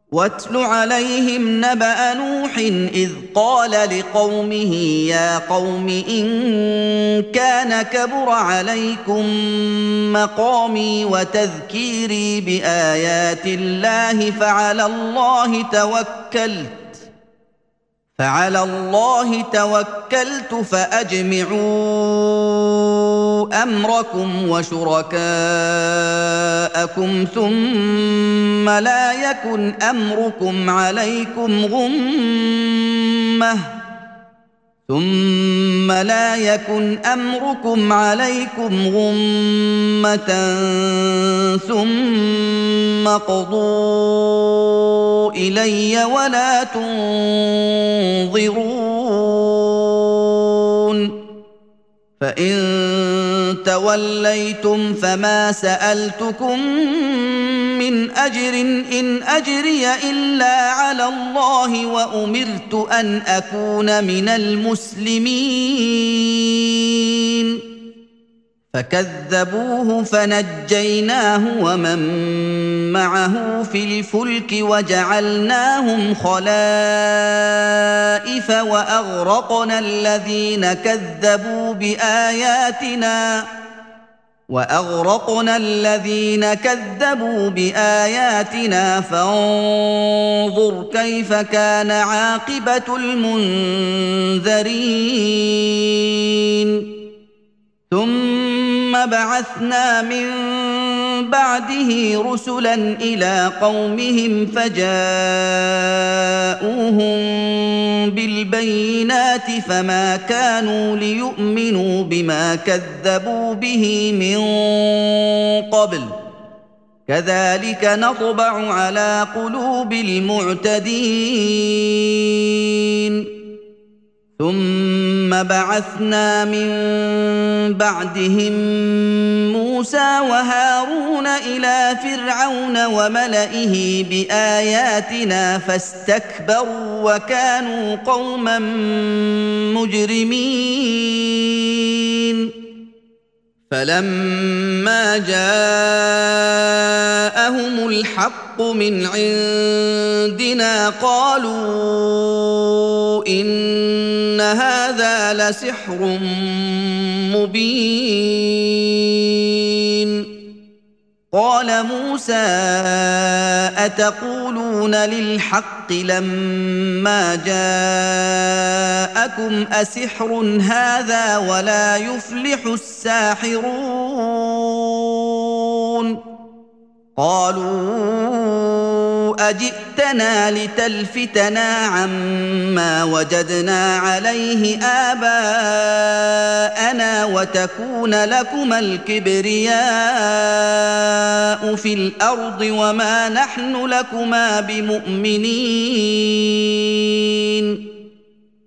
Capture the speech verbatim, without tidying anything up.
واتل عليهم نبأ نوح إذ قال لقومه يا قوم إن كان كبر عليكم مقامي وتذكيري بآيات الله فعلى الله توكلت فعلى الله توكلت فأجمعوا أمركم وشركاءكم ثم لا يكن أمركم عليكم غمة ثم لا يكن أمركم عليكم غمة ثم قضوا إلي ولا تنظرون فإن توليتم فما سألتكم من أجر إن أجري إلا على الله وأمرت أن أكون من المسلمين فكذبوه فنجيناه ومن معه في الفلك وجعلناهم خلائف وأغرقنا الذين كذبوا بآياتنا وأغرقنا الذين كذبوا بآياتنا فانظر كيف كان عاقبة المنذرين ثم بعثنا من بعده رسلا إلى قومهم فجاءوهم بالبينات فما كانوا ليؤمنوا بما كذبوا به من قبل كذلك نطبع على قلوب المعتدين ثم بعثنا من بعدهم موسى وهارون إلى فرعون وملئه بآياتنا فاستكبروا وكانوا قوما مجرمين فلما جاءهم الحق من عندنا قالوا إن هذا لسحر مبين قال موسى أتقولون للحق لما جاءكم أسحر هذا ولا يفلح الساحرون قالوا أجئتنا لتلفتنا عما وجدنا عليه آباءنا وتكون لكما الكبرياء في الأرض وما نحن لكما بمؤمنين